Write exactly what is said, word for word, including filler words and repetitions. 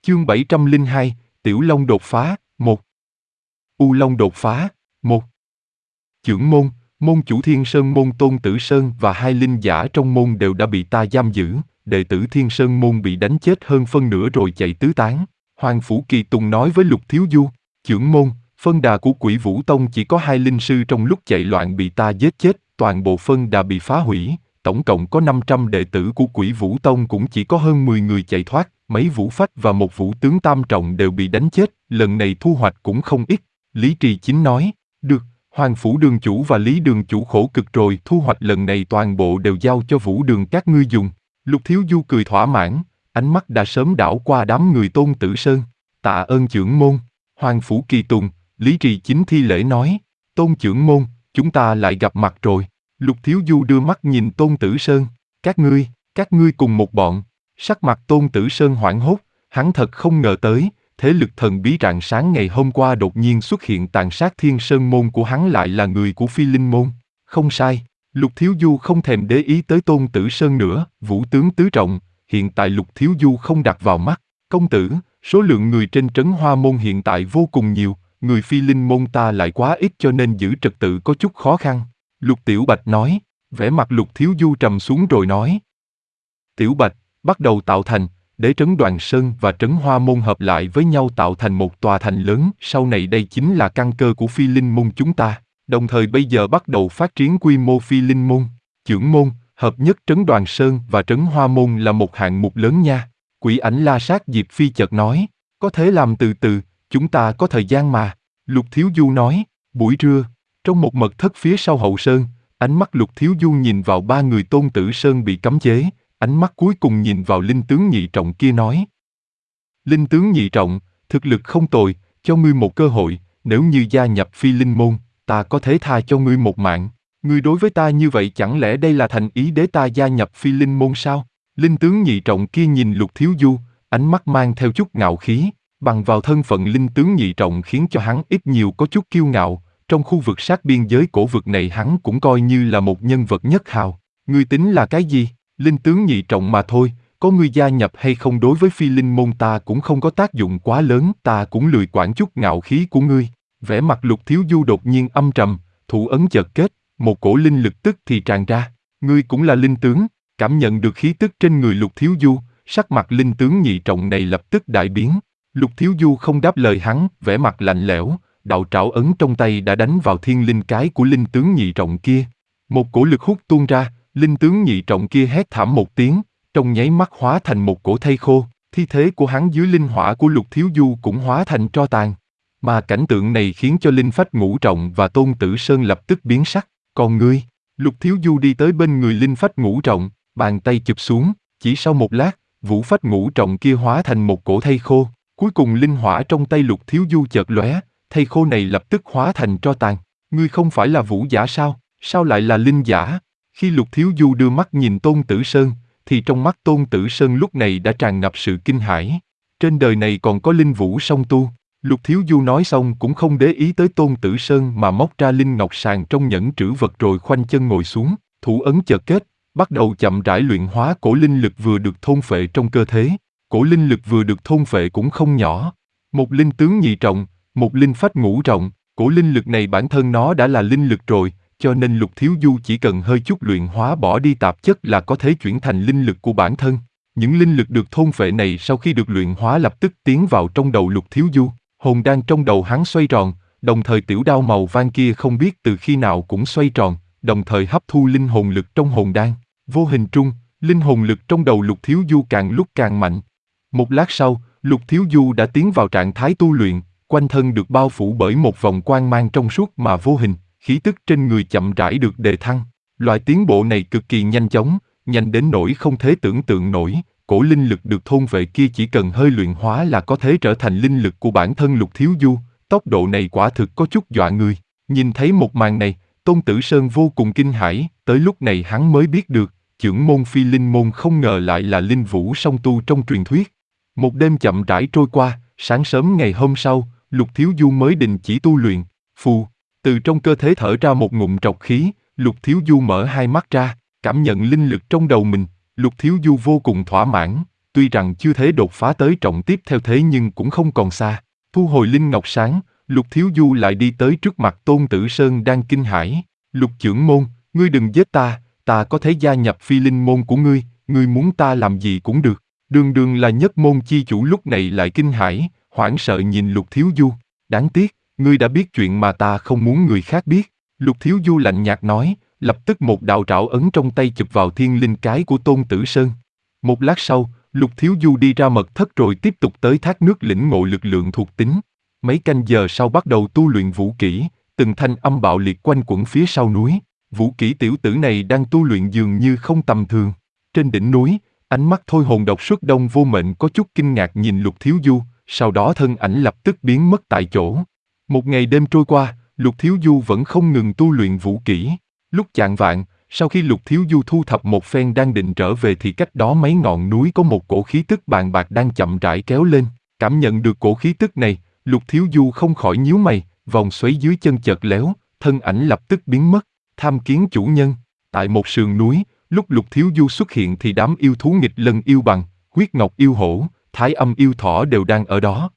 Chương bảy trăm lẻ hai, Tiểu Long đột phá, một. U Long đột phá, một. Chưởng môn, môn chủ Thiên Sơn môn Tôn Tử Sơn và hai linh giả trong môn đều đã bị ta giam giữ, đệ tử Thiên Sơn môn bị đánh chết hơn phân nửa rồi chạy tứ tán. Hoàng Phủ Kỳ Tùng nói với Lục Thiếu Du, chưởng môn, phân đà của Quỷ Vũ Tông chỉ có hai linh sư trong lúc chạy loạn bị ta giết chết, toàn bộ phân đà bị phá hủy, tổng cộng có năm trăm đệ tử của Quỷ Vũ Tông cũng chỉ có hơn mười người chạy thoát, mấy vũ phách và một vũ tướng tam trọng đều bị đánh chết, lần này thu hoạch cũng không ít. Lý Trì Chính nói, được, Hoàng Phủ Đường Chủ và Lý Đường Chủ khổ cực rồi, thu hoạch lần này toàn bộ đều giao cho Vũ Đường các ngươi dùng. Lục Thiếu Du cười thỏa mãn, ánh mắt đã sớm đảo qua đám người Tôn Tử Sơn. Tạ ơn chưởng môn. Hoàng Phủ Kỳ Tùng, Lý Trì Chính thi lễ nói, Tôn chưởng môn, chúng ta lại gặp mặt rồi. Lục Thiếu Du đưa mắt nhìn Tôn Tử Sơn, các ngươi, các ngươi cùng một bọn. Sắc mặt Tôn Tử Sơn hoảng hốt, hắn thật không ngờ tới, thế lực thần bí rạng sáng ngày hôm qua đột nhiên xuất hiện tàn sát Thiên Sơn môn của hắn lại là người của Phi Linh môn. Không sai, Lục Thiếu Du không thèm để ý tới Tôn Tử Sơn nữa, vũ tướng tứ trọng, hiện tại Lục Thiếu Du không đặt vào mắt. Công tử, số lượng người trên trấn Hoa môn hiện tại vô cùng nhiều, người Phi Linh môn ta lại quá ít cho nên giữ trật tự có chút khó khăn. Lục Tiểu Bạch nói, vẻ mặt Lục Thiếu Du trầm xuống rồi nói. Tiểu Bạch, bắt đầu tạo thành, để trấn Đoàn Sơn và trấn Hoa môn hợp lại với nhau tạo thành một tòa thành lớn, sau này đây chính là căn cơ của Phi Linh môn chúng ta, đồng thời bây giờ bắt đầu phát triển quy mô Phi Linh môn, chưởng môn, hợp nhất trấn Đoàn Sơn và trấn Hoa môn là một hạng mục lớn nha. Quỷ Ảnh La Sát Diệp Phi chợt nói, có thể làm từ từ, chúng ta có thời gian mà. Lục Thiếu Du nói, buổi trưa, trong một mật thất phía sau hậu sơn, ánh mắt Lục Thiếu Du nhìn vào ba người Tôn Tử Sơn bị cấm chế, ánh mắt cuối cùng nhìn vào linh tướng nhị trọng kia nói. Linh tướng nhị trọng, thực lực không tồi, cho ngươi một cơ hội, nếu như gia nhập Phi Linh môn, ta có thể tha cho ngươi một mạng. Ngươi đối với ta như vậy chẳng lẽ đây là thành ý để ta gia nhập Phi Linh môn sao? Linh tướng nhị trọng kia nhìn Lục Thiếu Du, ánh mắt mang theo chút ngạo khí, bằng vào thân phận linh tướng nhị trọng khiến cho hắn ít nhiều có chút kiêu ngạo, trong khu vực sát biên giới cổ vực này hắn cũng coi như là một nhân vật nhất hào. Ngươi tính là cái gì? Linh tướng nhị trọng mà thôi, có ngươi gia nhập hay không đối với Phi Linh môn ta cũng không có tác dụng quá lớn, ta cũng lười quản chút ngạo khí của ngươi. Vẻ mặt Lục Thiếu Du đột nhiên âm trầm, thủ ấn chợt kết, một cổ linh lực tức thì tràn ra. Ngươi cũng là linh tướng. Cảm nhận được khí tức trên người Lục Thiếu Du, sắc mặt linh tướng nhị trọng này lập tức đại biến. Lục Thiếu Du không đáp lời hắn, vẻ mặt lạnh lẽo, đạo trảo ấn trong tay đã đánh vào thiên linh cái của linh tướng nhị trọng kia. Một cổ lực hút tuôn ra, linh tướng nhị trọng kia hét thảm một tiếng, trong nháy mắt hóa thành một cổ thây khô, thi thế của hắn dưới linh hỏa của Lục Thiếu Du cũng hóa thành tro tàn. Mà cảnh tượng này khiến cho linh phách ngũ trọng và Tôn Tử Sơn lập tức biến sắc. Còn ngươi? Lục Thiếu Du đi tới bên người linh phách ngũ trọng, bàn tay chụp xuống, chỉ sau một lát, vũ phách ngũ trọng kia hóa thành một cổ thây khô, cuối cùng linh hỏa trong tay Lục Thiếu Du chợt lóe, thây khô này lập tức hóa thành tro tàn. Ngươi không phải là vũ giả sao? Sao lại là linh giả? Khi Lục Thiếu Du đưa mắt nhìn Tôn Tử Sơn, thì trong mắt Tôn Tử Sơn lúc này đã tràn ngập sự kinh hãi. Trên đời này còn có linh vũ song tu. Lục Thiếu Du nói xong cũng không để ý tới Tôn Tử Sơn mà móc ra linh ngọc sàng trong nhẫn trữ vật rồi khoanh chân ngồi xuống, thủ ấn chợt kết, bắt đầu chậm rãi luyện hóa cổ linh lực vừa được thôn phệ trong cơ thể. Cổ linh lực vừa được thôn phệ cũng không nhỏ. Một linh tướng nhị trọng, một linh phách ngũ trọng, cổ linh lực này bản thân nó đã là linh lực rồi, cho nên Lục Thiếu Du chỉ cần hơi chút luyện hóa bỏ đi tạp chất là có thể chuyển thành linh lực của bản thân. Những linh lực được thôn phệ này sau khi được luyện hóa lập tức tiến vào trong đầu Lục Thiếu Du, hồn đan trong đầu hắn xoay tròn, đồng thời tiểu đao màu vàng kia không biết từ khi nào cũng xoay tròn, đồng thời hấp thu linh hồn lực trong hồn đan. Vô hình trung, linh hồn lực trong đầu Lục Thiếu Du càng lúc càng mạnh. Một lát sau, Lục Thiếu Du đã tiến vào trạng thái tu luyện, quanh thân được bao phủ bởi một vòng quang mang trong suốt mà vô hình, khí tức trên người chậm rãi được đề thăng. Loại tiến bộ này cực kỳ nhanh chóng, nhanh đến nỗi không thể tưởng tượng nổi, cổ linh lực được thôn vệ kia chỉ cần hơi luyện hóa là có thể trở thành linh lực của bản thân Lục Thiếu Du, tốc độ này quả thực có chút dọa người. Nhìn thấy một màn này, Tôn Tử Sơn vô cùng kinh hãi, tới lúc này hắn mới biết được, chưởng môn Phi Linh môn không ngờ lại là linh vũ song tu trong truyền thuyết. Một đêm chậm rãi trôi qua, sáng sớm ngày hôm sau, Lục Thiếu Du mới đình chỉ tu luyện. Phù, từ trong cơ thể thở ra một ngụm trọc khí, Lục Thiếu Du mở hai mắt ra, cảm nhận linh lực trong đầu mình, Lục Thiếu Du vô cùng thỏa mãn, tuy rằng chưa thể đột phá tới trọng tiếp theo thế nhưng cũng không còn xa. Thu hồi linh ngọc sáng, Lục Thiếu Du lại đi tới trước mặt Tôn Tử Sơn đang kinh hãi. Lục trưởng môn, ngươi đừng giết ta, ta có thể gia nhập phi linh môn của ngươi, ngươi muốn ta làm gì cũng được. Đường đường là nhất môn chi chủ lúc này lại kinh hãi, hoảng sợ nhìn Lục Thiếu Du. Đáng tiếc, ngươi đã biết chuyện mà ta không muốn người khác biết. Lục Thiếu Du lạnh nhạt nói, lập tức một đạo trảo ấn trong tay chụp vào thiên linh cái của Tôn Tử Sơn. Một lát sau, Lục Thiếu Du đi ra mật thất rồi tiếp tục tới thác nước lĩnh ngộ lực lượng thuộc tính. Mấy canh giờ sau bắt đầu tu luyện vũ kỹ, từng thanh âm bạo liệt quanh quẩn phía sau núi. Vũ kỹ tiểu tử này đang tu luyện dường như không tầm thường. Trên đỉnh núi, ánh mắt thôi hồn độc xuất Đông Vô Mệnh có chút kinh ngạc nhìn Lục Thiếu Du, sau đó thân ảnh lập tức biến mất tại chỗ. Một ngày đêm trôi qua, Lục Thiếu Du vẫn không ngừng tu luyện vũ kỹ. Lúc chạng vạng, sau khi Lục Thiếu Du thu thập một phen đang định trở về thì cách đó mấy ngọn núi có một cổ khí tức bàn bạc đang chậm rãi kéo lên. Cảm nhận được cổ khí tức này, Lục Thiếu Du không khỏi nhíu mày, vòng xoáy dưới chân chợt léo, thân ảnh lập tức biến mất. Tham kiến chủ nhân. Tại một sườn núi, lúc Lục Thiếu Du xuất hiện thì đám yêu thú nghịch lân yêu bằng, huyết ngọc yêu hổ, thái âm yêu thỏ đều đang ở đó.